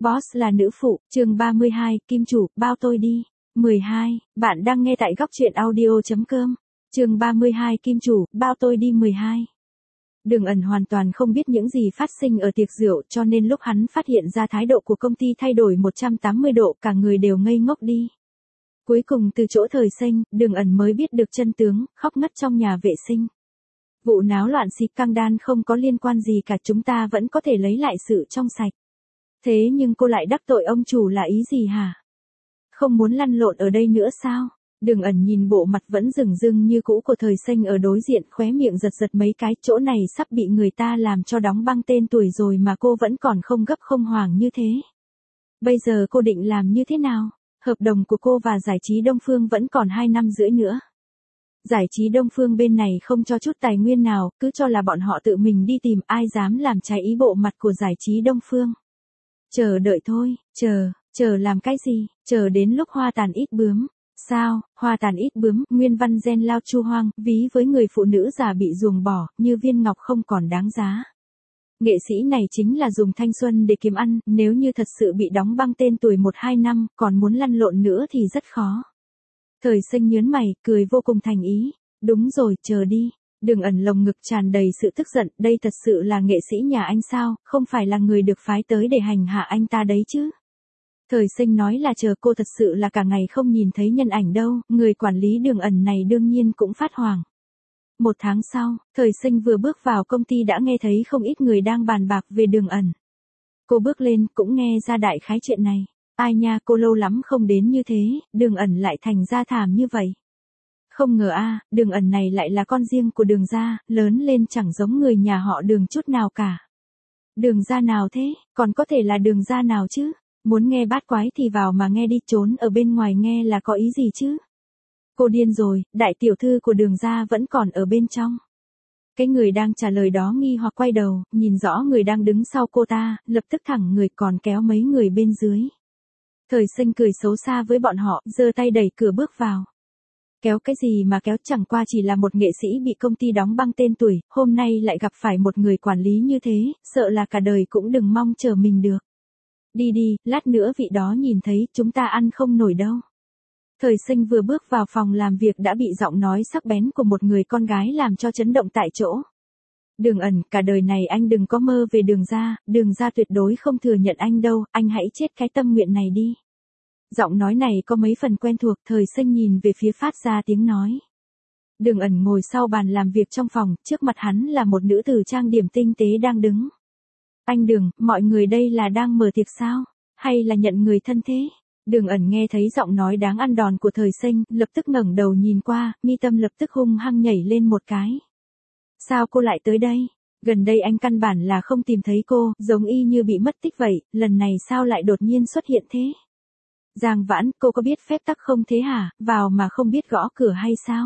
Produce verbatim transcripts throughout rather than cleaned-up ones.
Boss là nữ phụ, chương ba mươi hai, Kim chủ, bao tôi đi. mười hai, bạn đang nghe tại góc truyện audio.com. Chương ba mươi hai, Kim chủ, bao tôi đi. mười hai. Đường Ẩn hoàn toàn không biết những gì phát sinh ở tiệc rượu, cho nên lúc hắn phát hiện ra thái độ của công ty thay đổi một trăm tám mươi độ, cả người đều ngây ngốc đi. Cuối cùng từ chỗ Thời Sinh, Đường Ẩn mới biết được chân tướng, khóc ngất trong nhà vệ sinh. Vụ náo loạn xì căng đan không có liên quan gì cả, chúng ta vẫn có thể lấy lại sự trong sạch. Thế nhưng cô lại đắc tội ông chủ là ý gì hả? Không muốn lăn lộn ở đây nữa sao? Đường Ẩn nhìn bộ mặt vẫn rừng rưng như cũ của Thời Sinh ở đối diện, khóe miệng giật giật mấy cái, chỗ này sắp bị người ta làm cho đóng băng tên tuổi rồi mà cô vẫn còn không gấp không hoảng như thế. Bây giờ cô định làm như thế nào? Hợp đồng của cô và giải trí Đông Phương vẫn còn hai năm rưỡi nữa. Giải trí Đông Phương bên này không cho chút tài nguyên nào, cứ cho là bọn họ tự mình đi tìm, ai dám làm trái ý bộ mặt của giải trí Đông Phương. Chờ đợi thôi, chờ, chờ làm cái gì, chờ đến lúc hoa tàn ít bướm. Sao, hoa tàn ít bướm, nguyên văn gen lao chu hoang, ví với người phụ nữ già bị ruồng bỏ, như viên ngọc không còn đáng giá. Nghệ sĩ này chính là dùng thanh xuân để kiếm ăn, nếu như thật sự bị đóng băng tên tuổi một hai năm, còn muốn lăn lộn nữa thì rất khó. Thời Sinh nhớn mày, cười vô cùng thành ý. Đúng rồi, chờ đi. Đường Ẩn lồng ngực tràn đầy sự tức giận, đây thật sự là nghệ sĩ nhà anh sao, không phải là người được phái tới để hành hạ anh ta đấy chứ. Thời Sinh nói là chờ cô, thật sự là cả ngày không nhìn thấy nhân ảnh đâu, người quản lý Đường Ẩn này đương nhiên cũng phát hoảng. Một tháng sau, Thời Sinh vừa bước vào công ty đã nghe thấy không ít người đang bàn bạc về Đường Ẩn. Cô bước lên cũng nghe ra đại khái chuyện này. Ai nha, cô lâu lắm không đến như thế, Đường Ẩn lại thành ra thảm như vậy. Không ngờ a, Đường Ẩn này lại là con riêng của Đường gia, lớn lên chẳng giống người nhà họ Đường chút nào cả. Đường gia nào thế, còn có thể là Đường gia nào chứ? Muốn nghe bát quái thì vào mà nghe đi, trốn ở bên ngoài nghe là có ý gì chứ? Cô điên rồi, đại tiểu thư của Đường gia vẫn còn ở bên trong. Cái người đang trả lời đó nghi hoặc quay đầu, nhìn rõ người đang đứng sau cô ta, lập tức thẳng người còn kéo mấy người bên dưới. Thời Sinh cười xấu xa với bọn họ, giơ tay đẩy cửa bước vào. Kéo cái gì mà kéo, chẳng qua chỉ là một nghệ sĩ bị công ty đóng băng tên tuổi, hôm nay lại gặp phải một người quản lý như thế, sợ là cả đời cũng đừng mong chờ mình được. Đi đi, lát nữa vị đó nhìn thấy chúng ta ăn không nổi đâu. Thời Sinh vừa bước vào phòng làm việc đã bị giọng nói sắc bén của một người con gái làm cho chấn động tại chỗ. Đường Ẩn, cả đời này anh đừng có mơ về Đường gia, Đường gia tuyệt đối không thừa nhận anh đâu, anh hãy chết cái tâm nguyện này đi. Giọng nói này có mấy phần quen thuộc, Thời Sinh nhìn về phía phát ra tiếng nói. Đường Ẩn ngồi sau bàn làm việc trong phòng, trước mặt hắn là một nữ tử trang điểm tinh tế đang đứng. Anh Đường, mọi người đây là đang mở tiệc sao? Hay là nhận người thân thế? Đường Ẩn nghe thấy giọng nói đáng ăn đòn của Thời Sinh, lập tức ngẩng đầu nhìn qua, mi tâm lập tức hung hăng nhảy lên một cái. Sao cô lại tới đây? Gần đây anh căn bản là không tìm thấy cô, giống y như bị mất tích vậy, lần này sao lại đột nhiên xuất hiện thế? Giang Vãn, cô có biết phép tắc không thế hả, vào mà không biết gõ cửa hay sao?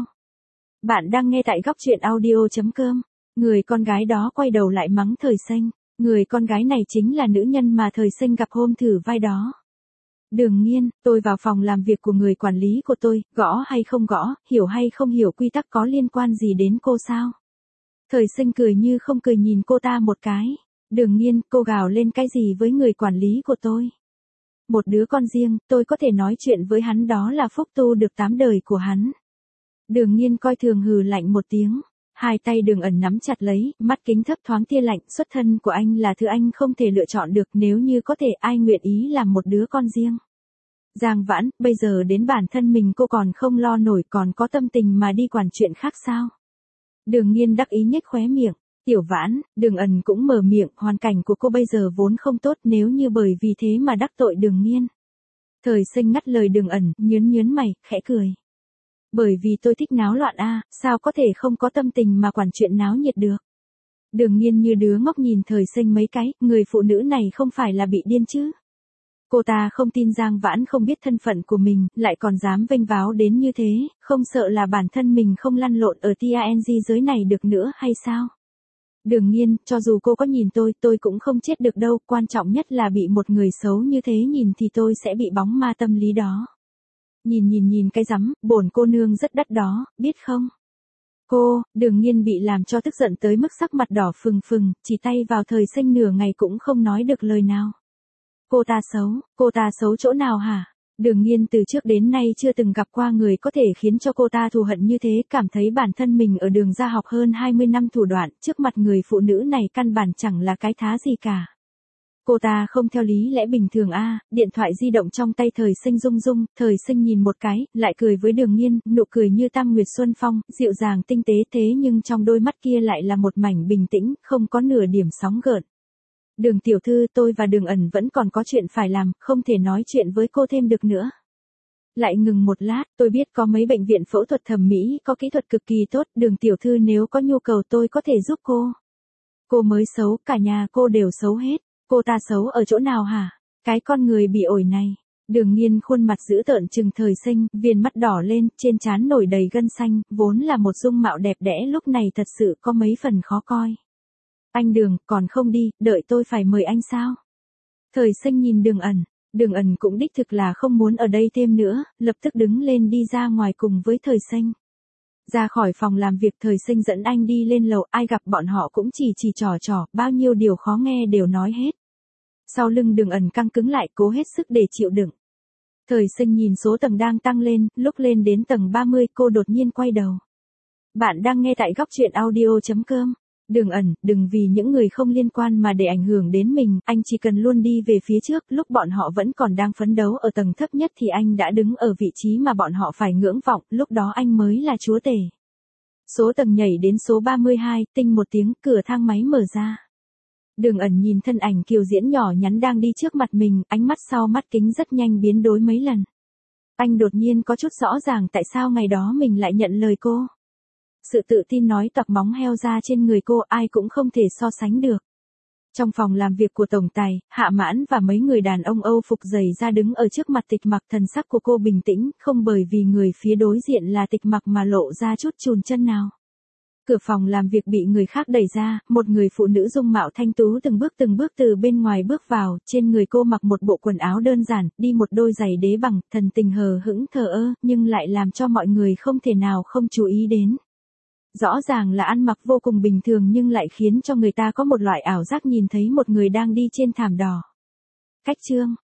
Bạn đang nghe tại góc truyện audio.com. Người con gái đó quay đầu lại mắng Thời Sinh. Người con gái này chính là nữ nhân mà Thời Sinh gặp hôm thử vai đó. Đường Nghiên, tôi vào phòng làm việc của người quản lý của tôi, gõ hay không gõ, hiểu hay không hiểu quy tắc có liên quan gì đến cô sao? Thời Sinh cười như không cười nhìn cô ta một cái. Đường Nghiên, cô gào lên cái gì với người quản lý của tôi? Một đứa con riêng, tôi có thể nói chuyện với hắn, đó là phúc tu được tám đời của hắn. Đường Nghiên coi thường hừ lạnh một tiếng. Hai tay Đường Ẩn nắm chặt lấy, mắt kính thấp thoáng tia lạnh, xuất thân của anh là thứ anh không thể lựa chọn được, nếu như có thể ai nguyện ý làm một đứa con riêng. Giang Vãn, bây giờ đến bản thân mình cô còn không lo nổi, còn có tâm tình mà đi quản chuyện khác sao? Đường Nghiên đắc ý nhếch khóe miệng. Tiểu Vãn, Đường Ẩn cũng mở miệng, hoàn cảnh của cô bây giờ vốn không tốt, nếu như bởi vì thế mà đắc tội Đường Nghiên. Thời Sinh ngắt lời Đường Ẩn, nhớn nhớn mày, khẽ cười. Bởi vì tôi thích náo loạn a, sao có thể không có tâm tình mà quản chuyện náo nhiệt được. Đường Nghiên như đứa ngốc nhìn Thời Sinh mấy cái, người phụ nữ này không phải là bị điên chứ. Cô ta không tin Giang Vãn không biết thân phận của mình, lại còn dám vênh váo đến như thế, không sợ là bản thân mình không lăn lộn ở tang giới này được nữa hay sao? Đường Nghiên, cho dù cô có nhìn tôi, tôi cũng không chết được đâu, quan trọng nhất là bị một người xấu như thế nhìn thì tôi sẽ bị bóng ma tâm lý đó. Nhìn nhìn nhìn cái rắm, bổn cô nương rất đắt đó, biết không? Cô, Đường Nghiên bị làm cho tức giận tới mức sắc mặt đỏ phừng phừng, chỉ tay vào Thời Sinh nửa ngày cũng không nói được lời nào. Cô ta xấu, cô ta xấu chỗ nào hả? Đường Nhiên từ trước đến nay chưa từng gặp qua người có thể khiến cho cô ta thù hận như thế, cảm thấy bản thân mình ở Đường gia học hơn hai mươi năm thủ đoạn, trước mặt người phụ nữ này căn bản chẳng là cái thá gì cả. Cô ta không theo lý lẽ bình thường a, điện thoại di động trong tay Thời Sinh rung rung, Thời Sinh nhìn một cái, lại cười với Đường Nhiên, nụ cười như Tam Nguyệt Xuân Phong, dịu dàng tinh tế thế nhưng trong đôi mắt kia lại là một mảnh bình tĩnh, không có nửa điểm sóng gợn. Đường tiểu thư, tôi và Đường ẩn vẫn còn có chuyện phải làm, không thể nói chuyện với cô thêm được nữa. Lại ngừng một lát, tôi biết có mấy bệnh viện phẫu thuật thẩm mỹ có kỹ thuật cực kỳ tốt, Đường tiểu thư nếu có nhu cầu tôi có thể giúp cô. Cô mới xấu, cả nhà cô đều xấu hết. Cô ta xấu ở chỗ nào hả? Cái con người bị ổi này. Đường Nhiên khuôn mặt dữ tợn trừng Thời Sinh, viền mắt đỏ lên, trên trán nổi đầy gân xanh, vốn là một dung mạo đẹp đẽ lúc này thật sự có mấy phần khó coi. Anh Đường, còn không đi, đợi tôi phải mời anh sao? Thời Sinh nhìn Đường ẩn, Đường ẩn cũng đích thực là không muốn ở đây thêm nữa, lập tức đứng lên đi ra ngoài cùng với Thời Sinh. Ra khỏi phòng làm việc, Thời Sinh dẫn anh đi lên lầu, ai gặp bọn họ cũng chỉ chỉ trò trò, bao nhiêu điều khó nghe đều nói hết. Sau lưng Đường ẩn căng cứng lại, cố hết sức để chịu đựng. Thời Sinh nhìn số tầng đang tăng lên, lúc lên đến tầng ba mươi cô đột nhiên quay đầu. Bạn đang nghe tại góc truyện audio chấm com. Đường ẩn, đừng vì những người không liên quan mà để ảnh hưởng đến mình, anh chỉ cần luôn đi về phía trước, lúc bọn họ vẫn còn đang phấn đấu ở tầng thấp nhất thì anh đã đứng ở vị trí mà bọn họ phải ngưỡng vọng, lúc đó anh mới là chúa tể. Số tầng nhảy đến số ba mươi hai, tinh một tiếng, cửa thang máy mở ra. Đường ẩn nhìn thân ảnh kiều diễm nhỏ nhắn đang đi trước mặt mình, ánh mắt sau mắt kính rất nhanh biến đổi mấy lần. Anh đột nhiên có chút rõ ràng tại sao ngày đó mình lại nhận lời cô. Sự tự tin nói toạc móng heo ra trên người cô, ai cũng không thể so sánh được. Trong phòng làm việc của tổng tài, Hạ Mãn và mấy người đàn ông Âu phục dày ra đứng ở trước mặt Tịch Mặc, thần sắc của cô bình tĩnh, không bởi vì người phía đối diện là Tịch Mặc mà lộ ra chút chùn chân nào. Cửa phòng làm việc bị người khác đẩy ra, một người phụ nữ dung mạo thanh tú từng bước từng bước từ bên ngoài bước vào, trên người cô mặc một bộ quần áo đơn giản, đi một đôi giày đế bằng, thần tình hờ hững thờ ơ, nhưng lại làm cho mọi người không thể nào không chú ý đến. Rõ ràng là ăn mặc vô cùng bình thường nhưng lại khiến cho người ta có một loại ảo giác nhìn thấy một người đang đi trên thảm đỏ. Cách chương